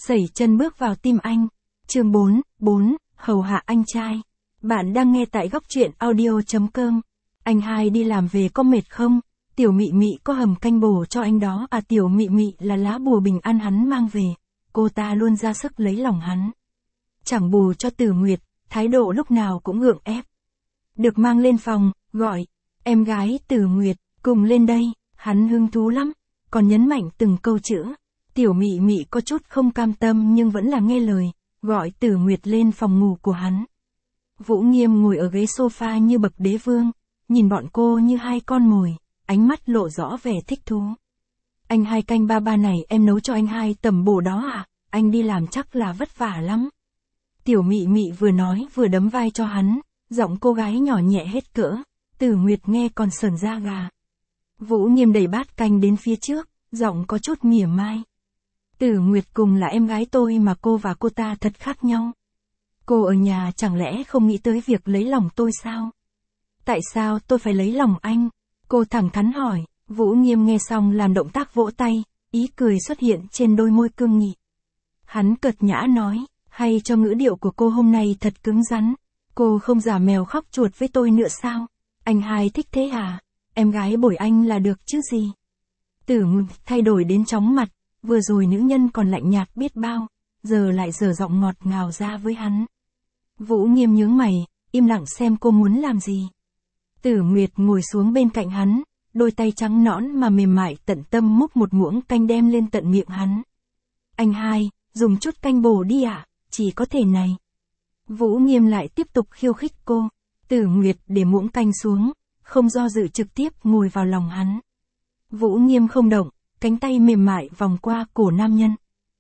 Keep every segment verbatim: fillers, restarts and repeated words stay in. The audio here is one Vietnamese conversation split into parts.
Sẩy chân bước vào tim anh. Chương bốn, bốn, hầu hạ anh trai. Bạn đang nghe tại góc truyện audio chấm com. Anh hai đi làm về có mệt không? Tiểu Mị Mị có hầm canh bổ cho anh đó à? Tiểu Mị Mị là lá bùa bình an hắn mang về. Cô ta luôn ra sức lấy lòng hắn. Chẳng bù cho Tử Nguyệt, thái độ lúc nào cũng gượng ép. Được mang lên phòng, gọi, em gái Tử Nguyệt, cùng lên đây, hắn hứng thú lắm, còn nhấn mạnh từng câu chữ. Tiểu Mị Mị có chút không cam tâm nhưng vẫn là nghe lời, gọi Tử Nguyệt lên phòng ngủ của hắn. Vũ Nghiêm ngồi ở ghế sofa như bậc đế vương, nhìn bọn cô như hai con mồi, ánh mắt lộ rõ vẻ thích thú. Anh hai canh ba ba này em nấu cho anh hai tẩm bổ đó à? Anh đi làm chắc là vất vả lắm. Tiểu Mị Mị vừa nói vừa đấm vai cho hắn, giọng cô gái nhỏ nhẹ hết cỡ. Tử Nguyệt nghe còn sởn da gà. Vũ Nghiêm đẩy bát canh đến phía trước, giọng có chút mỉa mai. Tử Nguyệt cùng là em gái tôi mà cô và cô ta thật khác nhau. Cô ở nhà chẳng lẽ không nghĩ tới việc lấy lòng tôi sao? Tại sao tôi phải lấy lòng anh? Cô thẳng thắn hỏi. Vũ Nghiêm nghe xong làm động tác vỗ tay, ý cười xuất hiện trên đôi môi cương nghị. Hắn cợt nhã nói, hay cho ngữ điệu của cô hôm nay thật cứng rắn. Cô không giả mèo khóc chuột với tôi nữa sao? Anh hai thích thế à? Em gái bổi anh là được chứ gì? Tử Nguyệt thay đổi đến chóng mặt, vừa rồi nữ nhân còn lạnh nhạt biết bao, giờ lại dở giọng ngọt ngào ra với hắn. Vũ Nghiêm nhướng mày, im lặng xem cô muốn làm gì. Tử Nguyệt ngồi xuống bên cạnh hắn, đôi tay trắng nõn mà mềm mại tận tâm múc một muỗng canh đem lên tận miệng hắn. Anh hai, dùng chút canh bổ đi ạ, à? Chỉ có thể này. Vũ Nghiêm lại tiếp tục khiêu khích cô. Tử Nguyệt để muỗng canh xuống, không do dự trực tiếp ngồi vào lòng hắn. Vũ Nghiêm không động, cánh tay mềm mại vòng qua cổ nam nhân.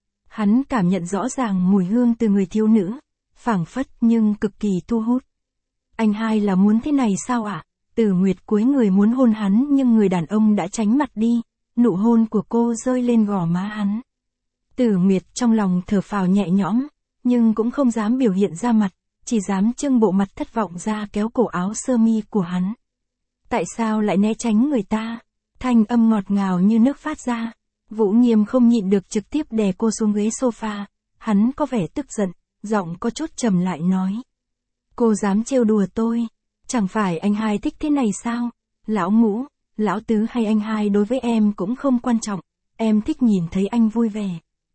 Hắn cảm nhận rõ ràng mùi hương từ người thiếu nữ, phảng phất nhưng cực kỳ thu hút. Anh hai là muốn thế này sao ạ? À? Tử Nguyệt cúi người muốn hôn hắn nhưng người đàn ông đã tránh mặt đi, nụ hôn của cô rơi lên gò má hắn. Tử Nguyệt trong lòng thở phào nhẹ nhõm, nhưng cũng không dám biểu hiện ra mặt, chỉ dám trưng bộ mặt thất vọng ra kéo cổ áo sơ mi của hắn. Tại sao lại né tránh người ta? Thanh âm ngọt ngào như nước phát ra. Vũ Nghiêm không nhịn được trực tiếp đè cô xuống ghế sofa, hắn có vẻ tức giận, giọng có chút trầm lại nói. Cô dám trêu đùa tôi, chẳng phải anh hai thích thế này sao? Lão ngũ, lão tứ hay anh hai đối với em cũng không quan trọng, em thích nhìn thấy anh vui vẻ.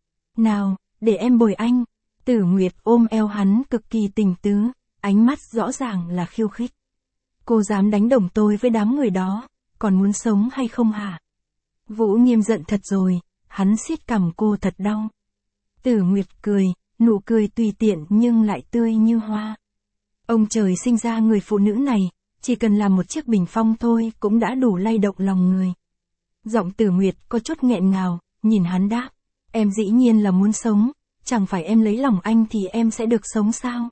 Nào, để em bồi anh. Tử Nguyệt ôm eo hắn cực kỳ tình tứ, ánh mắt rõ ràng là khiêu khích. Cô dám đánh đồng tôi với đám người đó, còn muốn sống hay không hả? Vũ Nghiêm giận thật rồi, hắn siết cằm cô thật đau. Tử Nguyệt cười, nụ cười tùy tiện nhưng lại tươi như hoa. Ông trời sinh ra người phụ nữ này, chỉ cần làm một chiếc bình phong thôi cũng đã đủ lay động lòng người. Giọng Tử Nguyệt có chút nghẹn ngào, nhìn hắn đáp, em dĩ nhiên là muốn sống, chẳng phải em lấy lòng anh thì em sẽ được sống sao?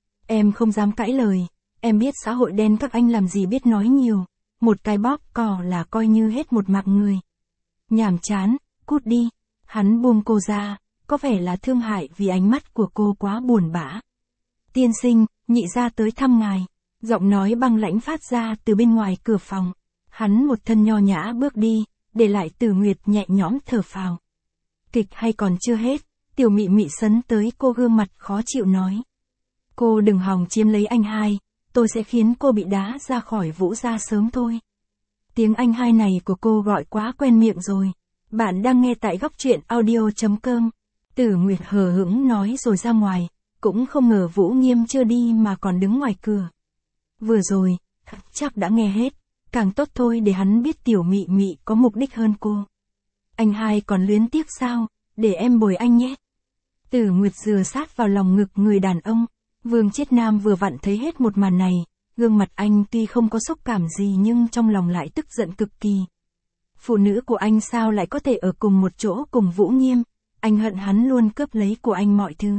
Em không dám cãi lời, em biết xã hội đen các anh làm gì biết nói nhiều, một cái bóp cò là coi như hết một mạng người. Nhàm chán, cút đi. Hắn buông cô ra, có vẻ là thương hại vì ánh mắt của cô quá buồn bã. Tiên sinh, nhị gia tới thăm ngài. Giọng nói băng lãnh phát ra từ bên ngoài cửa phòng. Hắn một thân nho nhã bước đi, để lại Tử Nguyệt nhẹ nhõm thở phào. Kịch hay còn chưa hết, Tiểu Mị Mị sấn tới cô gương mặt khó chịu nói. Cô đừng hòng chiếm lấy anh hai, tôi sẽ khiến cô bị đá ra khỏi Vũ gia sớm thôi. Tiếng anh hai này của cô gọi quá quen miệng rồi. Bạn đang nghe tại góc truyện audio chấm com. Tử Nguyệt hờ hững nói rồi ra ngoài, cũng không ngờ Vũ Nghiêm chưa đi mà còn đứng ngoài cửa. Vừa rồi, chắc đã nghe hết, càng tốt thôi để hắn biết Tiểu Mị Mị có mục đích hơn cô. Anh hai còn luyến tiếc sao, để em bồi anh nhé. Tử Nguyệt dựa sát vào lòng ngực người đàn ông, Vương Chiết Nam vừa vặn thấy hết một màn này, gương mặt anh tuy không có xúc cảm gì nhưng trong lòng lại tức giận cực kỳ. Phụ nữ của anh sao lại có thể ở cùng một chỗ cùng Vũ Nghiêm, anh hận hắn luôn cướp lấy của anh mọi thứ.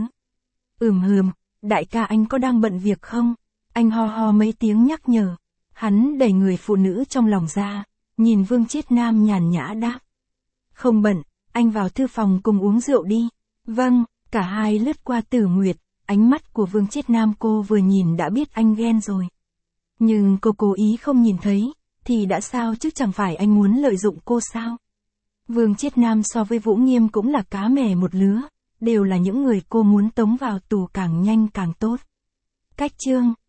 Ừm hừm, đại ca anh có đang bận việc không? Anh ho ho mấy tiếng nhắc nhở. Hắn đẩy người phụ nữ trong lòng ra, nhìn Vương Chiết Nam nhàn nhã đáp. Không bận, anh vào thư phòng cùng uống rượu đi. Vâng, cả hai lướt qua Tử Nguyệt, ánh mắt của Vương Chiết Nam cô vừa nhìn đã biết anh ghen rồi. Nhưng cô cố ý không nhìn thấy, thì đã sao chứ chẳng phải anh muốn lợi dụng cô sao? Vương Chiết Nam so với Vũ Nghiêm cũng là cá mè một lứa, đều là những người cô muốn tống vào tù càng nhanh càng tốt. Cách chương